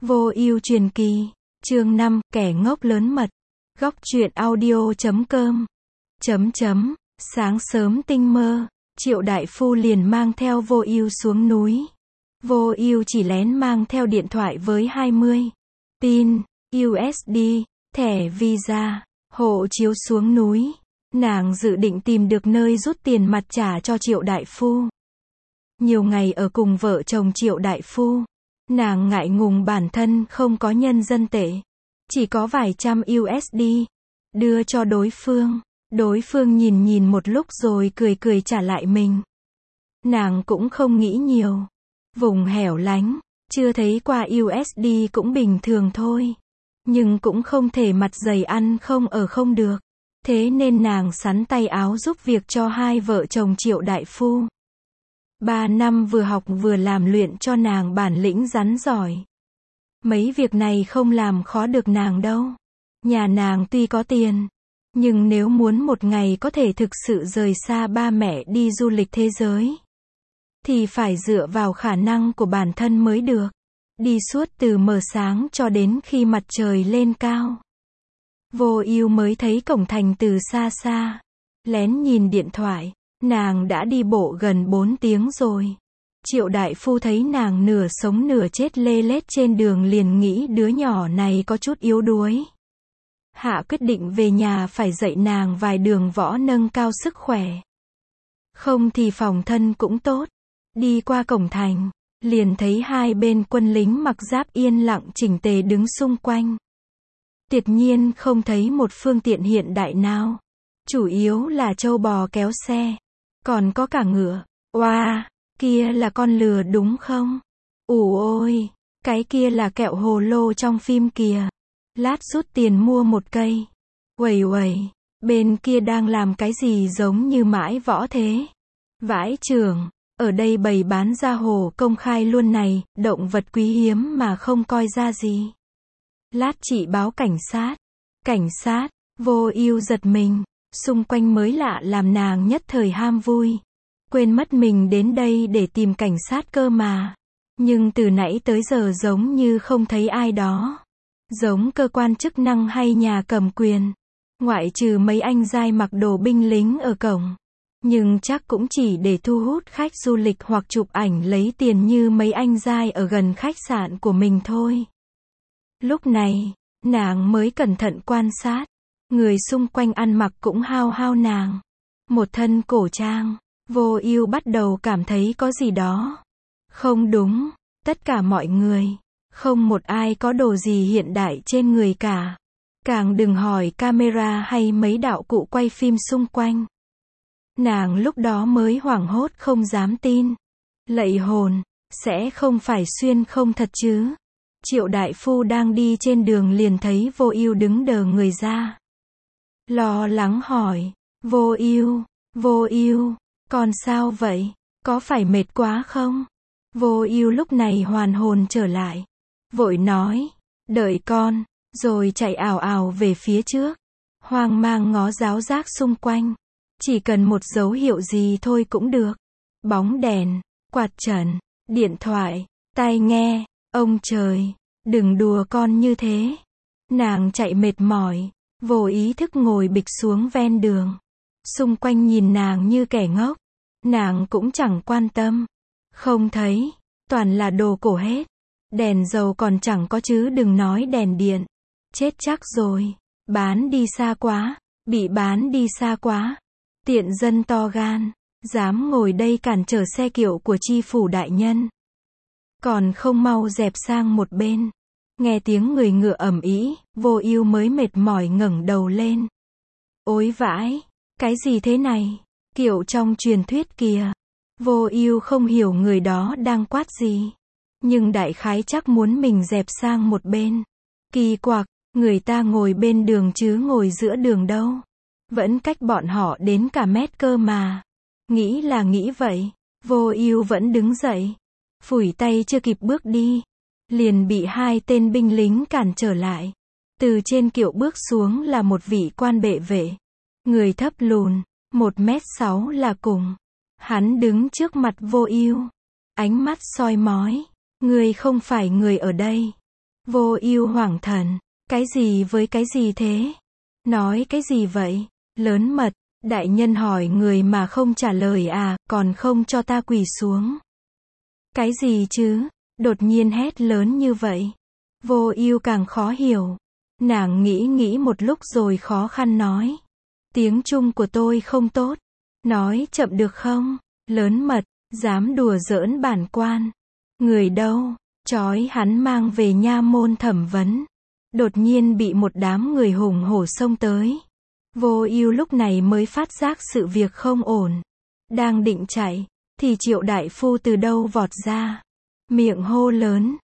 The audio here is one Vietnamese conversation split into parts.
Vô ưu truyền kỳ, chương 5, kẻ ngốc lớn mật. Góc truyện audio.com. Sáng sớm tinh mơ, Triệu đại phu liền mang theo Vô ưu xuống núi. Vô ưu chỉ lén mang theo điện thoại với 20 pin USD, thẻ Visa, hộ chiếu xuống núi. Nàng dự định tìm được nơi rút tiền mặt trả cho Triệu đại phu. Nhiều ngày ở cùng vợ chồng Triệu đại phu, nàng ngại ngùng bản thân không có nhân dân tệ, chỉ có vài trăm USD, đưa cho đối phương. Đối phương nhìn một lúc rồi cười trả lại mình. Nàng cũng không nghĩ nhiều. Vùng hẻo lánh, chưa thấy qua USD cũng bình thường thôi. Nhưng cũng không thể mặt dày ăn không ở không được. Thế nên nàng xắn tay áo giúp việc cho hai vợ chồng Triệu đại phu. 3 năm vừa học vừa làm luyện cho nàng bản lĩnh rắn giỏi. Mấy việc này không làm khó được nàng đâu. Nhà nàng tuy có tiền, nhưng nếu muốn một ngày có thể thực sự rời xa ba mẹ đi du lịch thế giới, thì phải dựa vào khả năng của bản thân mới được. Đi suốt từ mờ sáng cho đến khi mặt trời lên cao. Vô ưu mới thấy cổng thành từ xa xa. Lén nhìn điện thoại, nàng đã đi bộ gần 4 tiếng rồi. Triệu đại phu thấy nàng nửa sống nửa chết lê lết trên đường liền nghĩ đứa nhỏ này có chút yếu đuối. Hạ quyết định về nhà phải dạy nàng vài đường võ nâng cao sức khỏe. Không thì phòng thân cũng tốt. Đi qua cổng thành, liền thấy hai bên quân lính mặc giáp yên lặng chỉnh tề đứng xung quanh. Tuyệt nhiên không thấy một phương tiện hiện đại nào. Chủ yếu là trâu bò kéo xe. Còn có cả ngựa. Oa, kia là con lừa đúng không? Ủ ôi, cái kia là kẹo hồ lô trong phim kìa. Lát rút tiền mua một cây. Uầy, bên kia đang làm cái gì giống như mãi võ thế? Vãi chưởng, ở đây bày bán ra hồ công khai luôn này, động vật quý hiếm mà không coi ra gì. Lát chị báo cảnh sát. Cảnh sát, Vô ưu giật mình, xung quanh mới lạ làm nàng nhất thời ham vui. Quên mất mình đến đây để tìm cảnh sát cơ mà. Nhưng từ nãy tới giờ giống như không thấy ai đó. Giống cơ quan chức năng hay nhà cầm quyền. Ngoại trừ mấy anh giai mặc đồ binh lính ở cổng. Nhưng chắc cũng chỉ để thu hút khách du lịch hoặc chụp ảnh lấy tiền như mấy anh giai ở gần khách sạn của mình thôi. Lúc này, nàng mới cẩn thận quan sát. Người xung quanh ăn mặc cũng hao nàng. Một thân cổ trang. Vô ưu bắt đầu cảm thấy có gì đó không đúng. Tất cả mọi người, không một ai có đồ gì hiện đại trên người cả. Càng đừng hỏi camera hay mấy đạo cụ quay phim xung quanh. Nàng lúc đó mới hoảng hốt không dám tin. Lạy hồn, sẽ không phải xuyên không thật chứ? Triệu đại phu đang đi trên đường liền thấy Vô ưu đứng đờ người ra. Lo lắng hỏi, Vô ưu, con sao vậy? Có phải mệt quá không? Vô ưu lúc này hoàn hồn trở lại. Vội nói, đợi con, rồi chạy ào ào về phía trước. Hoang mang ngó ráo rác xung quanh. Chỉ cần một dấu hiệu gì thôi cũng được. Bóng đèn, quạt trần, điện thoại, tai nghe, ông trời, đừng đùa con như thế. Nàng chạy mệt mỏi, vô ý thức ngồi bịch xuống ven đường. Xung quanh nhìn nàng như kẻ ngốc. Nàng cũng chẳng quan tâm. Không thấy, toàn là đồ cổ hết. Đèn dầu còn chẳng có chứ đừng nói đèn điện. Chết chắc rồi, bán đi xa quá, bị bán đi xa quá. Tiện dân to gan, dám ngồi đây cản trở xe kiệu của chi phủ đại nhân. Còn không mau dẹp sang một bên. Nghe tiếng người ngựa ầm ĩ, Vô ưu mới mệt mỏi ngẩng đầu lên. Ôi vãi, cái gì thế này? Kiệu trong truyền thuyết kìa. Vô ưu không hiểu người đó đang quát gì. Nhưng đại khái chắc muốn mình dẹp sang một bên. Kỳ quặc, người ta ngồi bên đường chứ ngồi giữa đường đâu. Vẫn cách bọn họ đến cả mét cơ mà. Nghĩ là nghĩ vậy. Vô ưu vẫn đứng dậy. Phủi tay chưa kịp bước đi. Liền bị hai tên binh lính cản trở lại. Từ trên kiệu bước xuống là một vị quan bệ vệ. Người thấp lùn, 1m6 là cùng. Hắn đứng trước mặt Vô ưu. Ánh mắt soi mói. Ngươi không phải người ở đây. Vô Ưu hoảng thần, cái gì với cái gì thế? Nói cái gì vậy? Lớn mật, đại nhân hỏi người mà không trả lời à, còn không cho ta quỳ xuống. Cái gì chứ? Đột nhiên hét lớn như vậy. Vô Ưu càng khó hiểu. Nàng nghĩ một lúc rồi khó khăn nói. Tiếng Trung của tôi không tốt. Nói chậm được không? Lớn mật, dám đùa giỡn bản quan. Người đâu? Trói hắn mang về nha môn thẩm vấn. Đột nhiên bị một đám người hùng hổ xông tới. Vô Ưu lúc này mới phát giác sự việc không ổn. Đang định chạy, thì Triệu đại phu từ đâu vọt ra. Miệng hô lớn,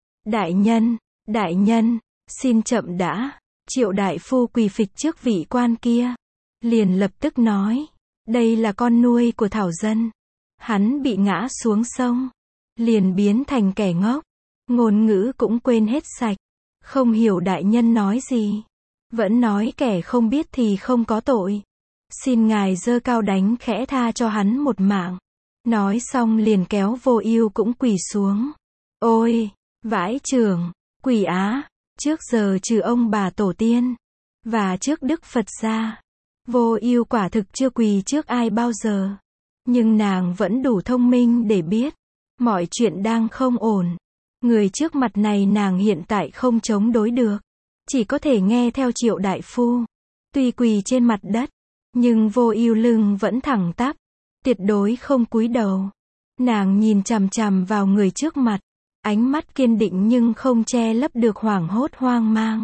đại nhân, xin chậm đã. Triệu đại phu quỳ phịch trước vị quan kia. Liền lập tức nói, đây là con nuôi của Thảo Dân. Hắn bị ngã xuống sông. Liền biến thành kẻ ngốc. Ngôn ngữ cũng quên hết sạch. Không hiểu đại nhân nói gì. Vẫn nói kẻ không biết thì không có tội. Xin ngài giơ cao đánh khẽ tha cho hắn một mạng. Nói xong liền kéo Vô Ưu cũng quỳ xuống. Ôi, vãi chưởng, quỳ á, trước giờ trừ ông bà tổ tiên, và trước Đức Phật gia, Vô Ưu quả thực chưa quỳ trước ai bao giờ. Nhưng nàng vẫn đủ thông minh để biết, mọi chuyện đang không ổn. Người trước mặt này nàng hiện tại không chống đối được. Chỉ có thể nghe theo Triệu đại phu. Tuy quỳ trên mặt đất, nhưng Vô Ưu lưng vẫn thẳng tắp, tuyệt đối không cúi đầu. Nàng nhìn chằm chằm vào người trước mặt, ánh mắt kiên định nhưng không che lấp được hoảng hốt hoang mang.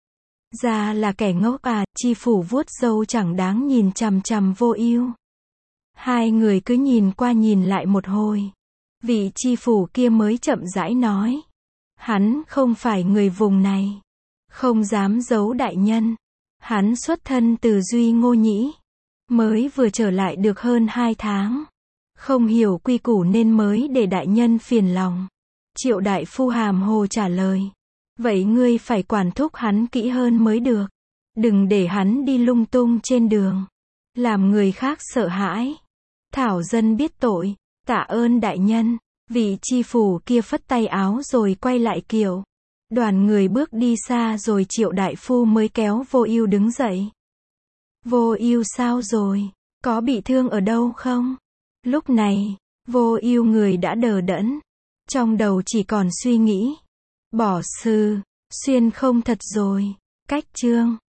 Ra là kẻ ngốc à, tri phủ vuốt râu chẳng đáng nhìn chằm chằm Vô Ưu. Hai người cứ nhìn qua nhìn lại một hồi. Vị tri phủ kia mới chậm rãi nói. Hắn không phải người vùng này. Không dám giấu đại nhân. Hắn xuất thân từ Duy Ngô Nhĩ. Mới vừa trở lại được hơn 2 tháng. Không hiểu quy củ nên mới để đại nhân phiền lòng. Triệu đại phu hàm hồ trả lời. Vậy ngươi phải quản thúc hắn kỹ hơn mới được. Đừng để hắn đi lung tung trên đường. Làm người khác sợ hãi. Thảo Dân biết tội. Tạ ơn đại nhân. Vị tri phủ kia phất tay áo rồi quay lại kiệu. Đoàn người bước đi xa rồi Triệu đại phu mới kéo Vô Ưu đứng dậy. Vô Ưu sao rồi? Có bị thương ở đâu không? Lúc này, Vô Ưu người đã đờ đẫn. Trong đầu chỉ còn suy nghĩ. Bỏ sư, xuyên không thật rồi. Cách chương